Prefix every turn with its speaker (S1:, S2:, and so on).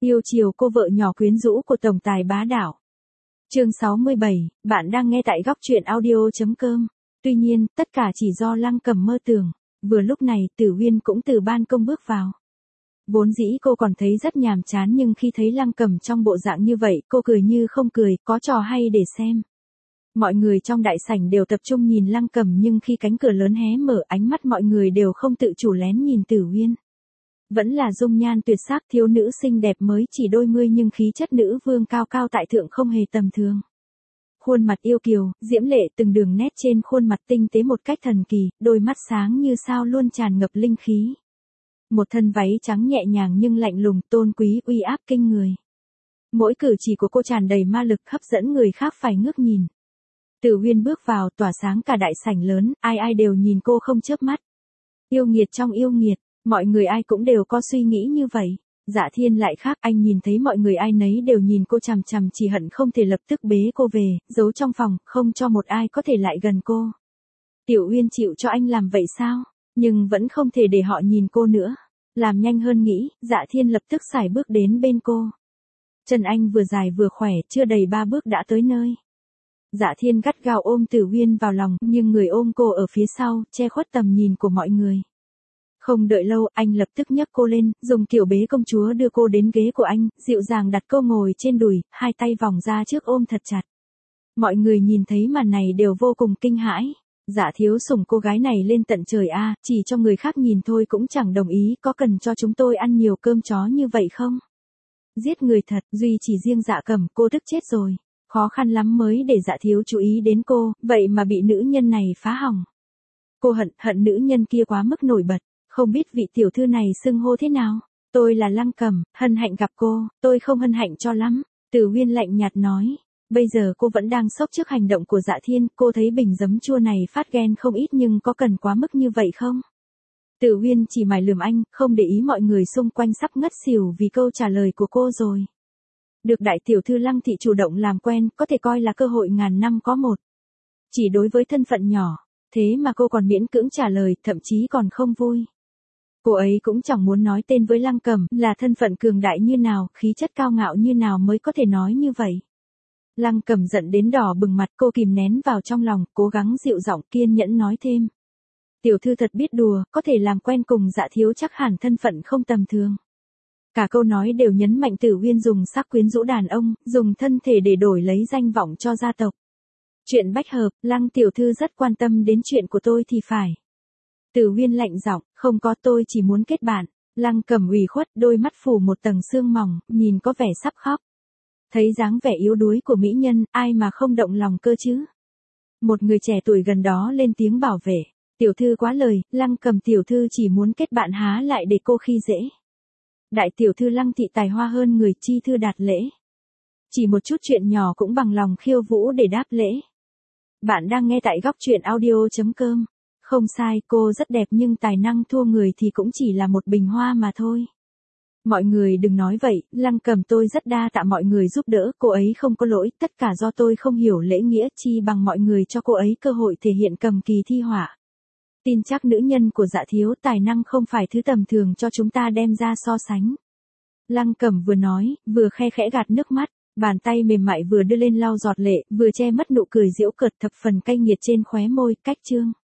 S1: Yêu chiều cô vợ nhỏ quyến rũ của tổng tài bá đạo. Chương 67, bạn đang nghe tại góc truyện audio.com. Tuy nhiên, tất cả chỉ do Lăng Cầm mơ tưởng. Vừa lúc này, Tử Uyên cũng từ ban công bước vào. Vốn dĩ cô còn thấy rất nhàm chán, nhưng khi thấy Lăng Cầm trong bộ dạng như vậy, cô cười như không cười, có trò hay để xem. Mọi người trong đại sảnh đều tập trung nhìn Lăng Cầm, nhưng khi cánh cửa lớn hé mở, ánh mắt mọi người đều không tự chủ lén nhìn Tử Uyên. Vẫn là dung nhan tuyệt sắc thiếu nữ xinh đẹp mới chỉ đôi mươi, nhưng khí chất nữ vương cao cao tại thượng không hề tầm thường. Khuôn mặt yêu kiều, diễm lệ, từng đường nét trên khuôn mặt tinh tế một cách thần kỳ, đôi mắt sáng như sao luôn tràn ngập linh khí. Một thân váy trắng nhẹ nhàng nhưng lạnh lùng, tôn quý, uy áp kinh người. Mỗi cử chỉ của cô tràn đầy ma lực, hấp dẫn người khác phải ngước nhìn. Tử Uyên bước vào, tỏa sáng cả đại sảnh lớn, ai ai đều nhìn cô không chớp mắt. Yêu nghiệt trong yêu nghiệt, mọi người ai cũng đều có suy nghĩ như vậy. Dạ Thiên lại khác, anh nhìn thấy mọi người ai nấy đều nhìn cô chằm chằm, chỉ hận không thể lập tức bế cô về, giấu trong phòng, không cho một ai có thể lại gần cô. Tiểu Uyên chịu cho anh làm vậy sao? Nhưng vẫn không thể để họ nhìn cô nữa. Làm nhanh hơn nghĩ, Dạ Thiên lập tức sải bước đến bên cô. Chân anh vừa dài vừa khỏe, chưa đầy 3 bước đã tới nơi. Dạ Thiên gắt gao ôm Tử Uyên vào lòng, nhưng người ôm cô ở phía sau, che khuất tầm nhìn của mọi người. Không đợi lâu, anh lập tức nhấc cô lên, dùng kiểu bế công chúa đưa cô đến ghế của anh, dịu dàng đặt cô ngồi trên đùi, hai tay vòng ra trước ôm thật chặt. Mọi người nhìn thấy màn này đều vô cùng kinh hãi. Dạ thiếu sủng cô gái này lên tận trời a, chỉ cho người khác nhìn thôi cũng chẳng đồng ý, có cần cho chúng tôi ăn nhiều cơm chó như vậy không? Giết người thật, duy chỉ riêng Dạ Cẩm, cô tức chết rồi. Khó khăn lắm mới để Dạ thiếu chú ý đến cô, vậy mà bị nữ nhân này phá hỏng. Cô hận nữ nhân kia quá mức nổi bật. Không biết vị tiểu thư này xưng hô thế nào? Tôi là Lăng Cầm, hân hạnh gặp cô, tôi không hân hạnh cho lắm. Tử Uyên lạnh nhạt nói. Bây giờ cô vẫn đang sốc trước hành động của Dạ Thiên, cô thấy bình giấm chua này phát ghen không ít, nhưng có cần quá mức như vậy không? Tử Uyên chỉ mải lườm anh, không để ý mọi người xung quanh sắp ngất xỉu vì câu trả lời của cô rồi. Được đại tiểu thư Lăng thị chủ động làm quen, có thể coi là cơ hội ngàn năm có một. Chỉ đối với thân phận nhỏ, thế mà cô còn miễn cưỡng trả lời, thậm chí còn không vui. Cô ấy cũng chẳng muốn nói tên với Lăng Cầm, là thân phận cường đại như nào, khí chất cao ngạo như nào mới có thể nói như vậy. Lăng Cầm giận đến đỏ bừng mặt, cô kìm nén vào trong lòng, cố gắng dịu giọng kiên nhẫn nói thêm. Tiểu thư thật biết đùa, có thể làm quen cùng Dạ thiếu chắc hẳn thân phận không tầm thường. Cả câu nói đều nhấn mạnh Tử Uyên dùng sắc quyến rũ đàn ông, dùng thân thể để đổi lấy danh vọng cho gia tộc. Chuyện bách hợp, Lăng tiểu thư rất quan tâm đến chuyện của tôi thì phải. Tử Uyên lạnh giọng, không có, tôi chỉ muốn kết bạn. Lăng Cầm ủy khuất, đôi mắt phủ một tầng sương mỏng, nhìn có vẻ sắp khóc. Thấy dáng vẻ yếu đuối của mỹ nhân, ai mà không động lòng cơ chứ? Một người trẻ tuổi gần đó lên tiếng bảo vệ. Tiểu thư quá lời, Lăng Cầm tiểu thư chỉ muốn kết bạn há lại để cô khi dễ. Đại tiểu thư Lăng thị tài hoa hơn người, chi thư đạt lễ. Chỉ một chút chuyện nhỏ cũng bằng lòng khiêu vũ để đáp lễ. Bạn đang nghe tại góc truyện audio.com. Không sai, cô rất đẹp nhưng tài năng thua người thì cũng chỉ là một bình hoa mà thôi. Mọi người đừng nói vậy, Lăng Cầm tôi rất đa tạ mọi người giúp đỡ, cô ấy không có lỗi, tất cả do tôi không hiểu lễ nghĩa, chi bằng mọi người cho cô ấy cơ hội thể hiện cầm kỳ thi họa. Tin chắc nữ nhân của Dạ thiếu tài năng không phải thứ tầm thường cho chúng ta đem ra so sánh. Lăng Cầm vừa nói, vừa khe khẽ gạt nước mắt, bàn tay mềm mại vừa đưa lên lau giọt lệ, vừa che mất nụ cười giễu cợt thập phần cay nghiệt trên khóe môi, cách chương.